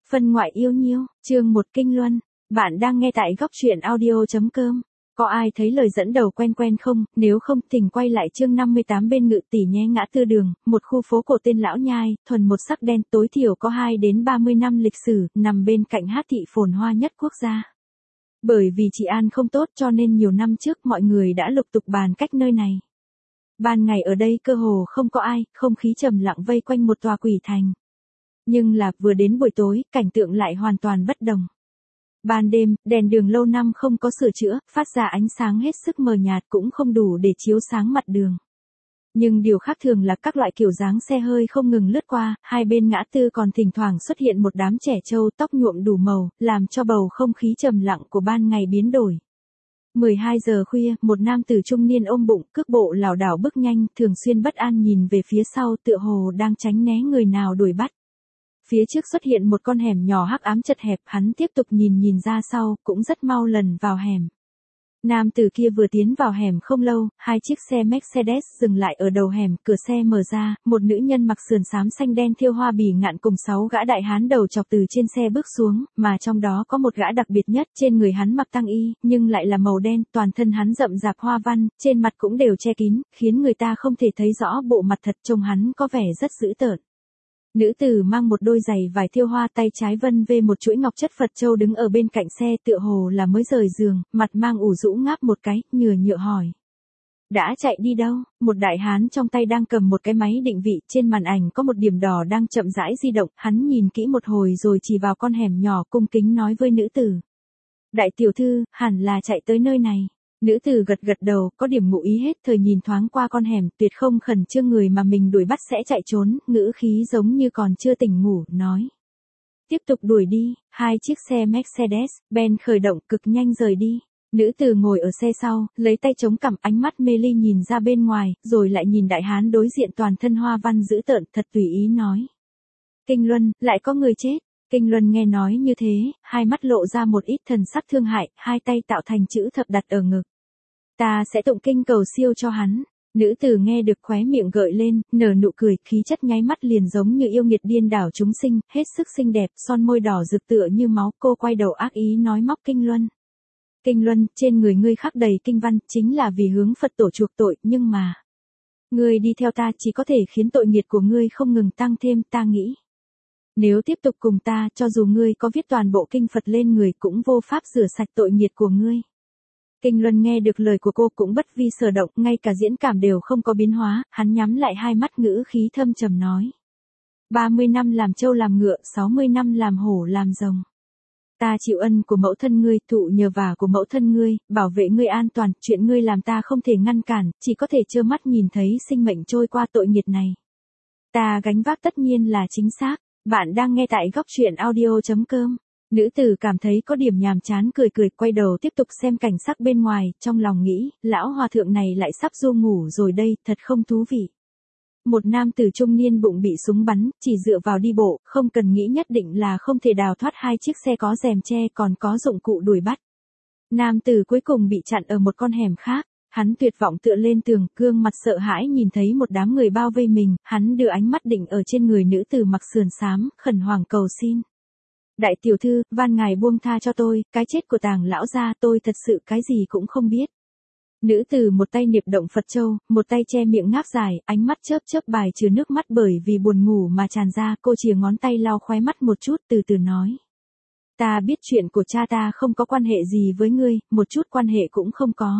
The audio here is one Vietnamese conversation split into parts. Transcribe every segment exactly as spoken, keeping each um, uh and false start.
Phân ngoại yêu nhiêu, chương một Kinh Luân. Bạn đang nghe tại góc truyện audio.com. Có ai thấy lời dẫn đầu quen quen không? Nếu không, thỉnh quay lại chương năm mươi tám bên Ngự Tỷ nhé. Ngã tư đường, một khu phố cổ tên Lão Nhai, thuần một sắc đen, tối thiểu có hai đến ba mươi năm lịch sử, nằm bên cạnh hát thị phồn hoa nhất quốc gia. Bởi vì trị an không tốt cho nên nhiều năm trước mọi người đã lục tục bàn cách nơi này. Ban ngày ở đây cơ hồ không có ai, không khí trầm lặng vây quanh một tòa quỷ thành. Nhưng là vừa đến buổi tối, cảnh tượng lại hoàn toàn bất đồng. Ban đêm, đèn đường lâu năm không có sửa chữa, phát ra ánh sáng hết sức mờ nhạt cũng không đủ để chiếu sáng mặt đường. Nhưng điều khác thường là các loại kiểu dáng xe hơi không ngừng lướt qua, hai bên ngã tư còn thỉnh thoảng xuất hiện một đám trẻ trâu tóc nhuộm đủ màu, làm cho bầu không khí trầm lặng của ban ngày biến đổi. mười hai giờ khuya, một nam tử trung niên ôm bụng, cước bộ lảo đảo bước nhanh, thường xuyên bất an nhìn về phía sau tựa hồ đang tránh né người nào đuổi bắt. Phía trước xuất hiện một con hẻm nhỏ hắc ám chật hẹp, hắn tiếp tục nhìn nhìn ra sau, cũng rất mau lần vào hẻm. Nam tử kia vừa tiến vào hẻm không lâu, hai chiếc xe Mercedes dừng lại ở đầu hẻm, cửa xe mở ra, một nữ nhân mặc sườn xám xanh đen thêu hoa bỉ ngạn cùng sáu gã đại hán đầu chọc từ trên xe bước xuống, mà trong đó có một gã đặc biệt nhất, trên người hắn mặc tang y, nhưng lại là màu đen, toàn thân hắn rậm rạp hoa văn, trên mặt cũng đều che kín, khiến người ta không thể thấy rõ bộ mặt thật, trông hắn có vẻ rất dữ tợn. Nữ tử mang một đôi giày vải thêu hoa, tay trái vân vê một chuỗi ngọc chất Phật châu đứng ở bên cạnh xe tựa hồ là mới rời giường, mặt mang ủ rũ ngáp một cái, nhừa nhựa hỏi. Đã chạy đi đâu? Một đại hán trong tay đang cầm một cái máy định vị, trên màn ảnh có một điểm đỏ đang chậm rãi di động, hắn nhìn kỹ một hồi rồi chỉ vào con hẻm nhỏ cung kính nói với nữ tử. Đại tiểu thư, hẳn là chạy tới nơi này. Nữ tử gật gật đầu, có điểm ngụ ý hết thời nhìn thoáng qua con hẻm, tuyệt không khẩn trương người mà mình đuổi bắt sẽ chạy trốn, ngữ khí giống như còn chưa tỉnh ngủ, nói. Tiếp tục đuổi đi, hai chiếc xe Mercedes-Benz khởi động cực nhanh rời đi. Nữ tử ngồi ở xe sau, lấy tay chống cằm, ánh mắt mê ly nhìn ra bên ngoài, rồi lại nhìn đại hán đối diện toàn thân hoa văn dữ tợn, thật tùy ý nói. Kinh Luân, lại có người chết. Kinh Luân nghe nói như thế, hai mắt lộ ra một ít thần sắc thương hại, hai tay tạo thành chữ thập đặt ở ngực. Ta sẽ tụng kinh cầu siêu cho hắn. Nữ tử nghe được khóe miệng gợi lên, nở nụ cười, khí chất nháy mắt liền giống như yêu nghiệt điên đảo chúng sinh, hết sức xinh đẹp, son môi đỏ rực tựa như máu, cô quay đầu ác ý nói móc Kinh Luân. Kinh Luân, trên người ngươi khắc đầy kinh văn, chính là vì hướng Phật tổ chuộc tội, nhưng mà... Ngươi đi theo ta chỉ có thể khiến tội nghiệt của ngươi không ngừng tăng thêm, ta nghĩ. Nếu tiếp tục cùng ta, cho dù ngươi có viết toàn bộ kinh Phật lên người cũng vô pháp rửa sạch tội nghiệt của ngươi. Kinh Luân nghe được lời của cô cũng bất vi sở động, ngay cả diễn cảm đều không có biến hóa, hắn nhắm lại hai mắt ngữ khí thâm trầm nói. ba mươi năm làm trâu làm ngựa, sáu mươi năm làm hổ làm rồng. Ta chịu ân của mẫu thân ngươi, thụ nhờ vả của mẫu thân ngươi, bảo vệ ngươi an toàn, chuyện ngươi làm ta không thể ngăn cản, chỉ có thể trơ mắt nhìn thấy sinh mệnh trôi qua tội nghiệt này. Ta gánh vác tất nhiên là chính xác. Bạn đang nghe tại góc truyện audio.com. Nữ tử cảm thấy có điểm nhàm chán cười cười, quay đầu tiếp tục xem cảnh sắc bên ngoài, trong lòng nghĩ, lão hòa thượng này lại sắp du ngủ rồi đây, thật không thú vị. Một nam tử trung niên bụng bị súng bắn, chỉ dựa vào đi bộ, không cần nghĩ nhất định là không thể đào thoát hai chiếc xe có rèm che còn có dụng cụ đuổi bắt. Nam tử cuối cùng bị chặn ở một con hẻm khác. Hắn tuyệt vọng tựa lên tường, gương mặt sợ hãi nhìn thấy một đám người bao vây mình, hắn đưa ánh mắt định ở trên người nữ tử mặc sườn xám, khẩn hoảng cầu xin. Đại tiểu thư, van ngài buông tha cho tôi, cái chết của Tàng lão gia tôi thật sự cái gì cũng không biết. Nữ tử một tay niệm động Phật châu, một tay che miệng ngáp dài, ánh mắt chớp chớp bài trừ nước mắt bởi vì buồn ngủ mà tràn ra, cô chìa ngón tay lau khóe mắt một chút từ từ nói. Ta biết chuyện của cha ta không có quan hệ gì với ngươi, một chút quan hệ cũng không có.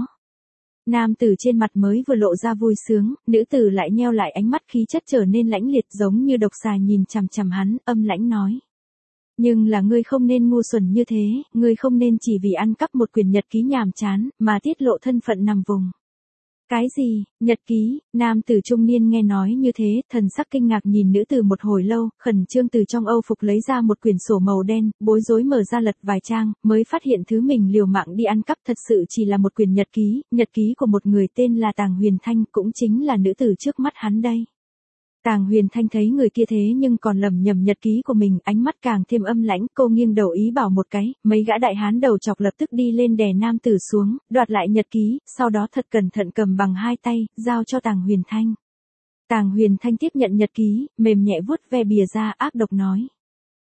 Nam tử trên mặt mới vừa lộ ra vui sướng, nữ tử lại nheo lại ánh mắt, khí chất trở nên lãnh liệt giống như độc xà nhìn chằm chằm hắn, âm lãnh nói. Nhưng là ngươi không nên ngu xuẩn như thế, ngươi không nên chỉ vì ăn cắp một quyển nhật ký nhàm chán, mà tiết lộ thân phận nằm vùng. Cái gì, nhật ký? Nam tử trung niên nghe nói như thế, thần sắc kinh ngạc nhìn nữ tử một hồi lâu, khẩn trương từ trong âu phục lấy ra một quyển sổ màu đen, bối rối mở ra lật vài trang, mới phát hiện thứ mình liều mạng đi ăn cắp thật sự chỉ là một quyển nhật ký, nhật ký của một người tên là Tàng Huyền Thanh, cũng chính là nữ tử trước mắt hắn đây. Tàng Huyền Thanh thấy người kia thế nhưng còn lầm nhầm nhật ký của mình, ánh mắt càng thêm âm lãnh, cô nghiêng đầu ý bảo một cái, mấy gã đại hán đầu chọc lập tức đi lên đè nam tử xuống, đoạt lại nhật ký, sau đó thật cẩn thận cầm bằng hai tay, giao cho Tàng Huyền Thanh. Tàng Huyền Thanh tiếp nhận nhật ký, mềm nhẹ vuốt ve bìa ra, ác độc nói.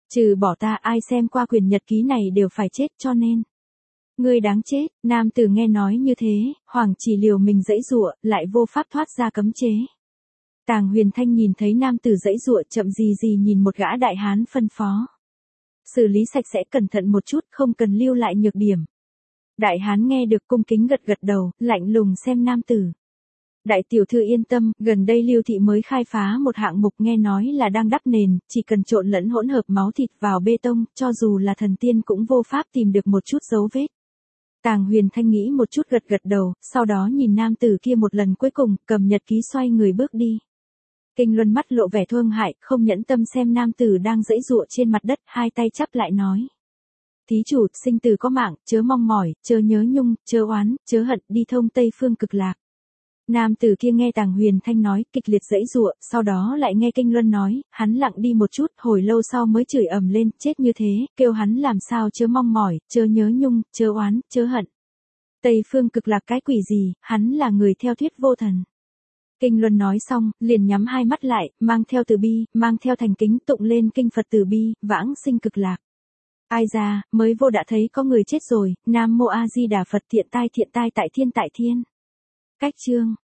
Trừ bỏ ta ai xem qua quyển nhật ký này đều phải chết cho nên. Ngươi đáng chết, nam tử nghe nói như thế, Hoàng chỉ liều mình giãy giụa, lại vô pháp thoát ra cấm chế. Tàng Huyền Thanh nhìn thấy nam tử giãy giụa chậm gì gì nhìn một gã đại hán phân phó. Xử lý sạch sẽ cẩn thận một chút, không cần lưu lại nhược điểm. Đại hán nghe được cung kính gật gật đầu, lạnh lùng xem nam tử. Đại tiểu thư yên tâm, gần đây Lưu thị mới khai phá một hạng mục nghe nói là đang đắp nền, chỉ cần trộn lẫn hỗn hợp máu thịt vào bê tông, cho dù là thần tiên cũng vô pháp tìm được một chút dấu vết. Tàng Huyền Thanh nghĩ một chút gật gật đầu, sau đó nhìn nam tử kia một lần cuối cùng, cầm nhật ký xoay người bước đi. Kinh Luân mắt lộ vẻ thương hại, không nhẫn tâm xem nam tử đang giãy giụa trên mặt đất, hai tay chắp lại nói. Thí chủ, sinh tử có mạng, chớ mong mỏi, chớ nhớ nhung, chớ oán, chớ hận, đi thông Tây Phương Cực Lạc. Nam tử kia nghe Tàng Huyền Thanh nói, kịch liệt giãy giụa, sau đó lại nghe Kinh Luân nói, hắn lặng đi một chút, hồi lâu sau mới chửi ầm lên, chết như thế, kêu hắn làm sao chớ mong mỏi, chớ nhớ nhung, chớ oán, chớ hận. Tây Phương Cực Lạc cái quỷ gì, hắn là người theo thuyết vô thần. Kinh Luân nói xong, liền nhắm hai mắt lại, mang theo từ bi, mang theo thành kính tụng lên kinh Phật từ bi, vãng sinh cực lạc. Ai ra, mới vô đã thấy có người chết rồi, Nam Mô A Di Đà Phật, thiện tai thiện tai tại thiên tại thiên. Cách chương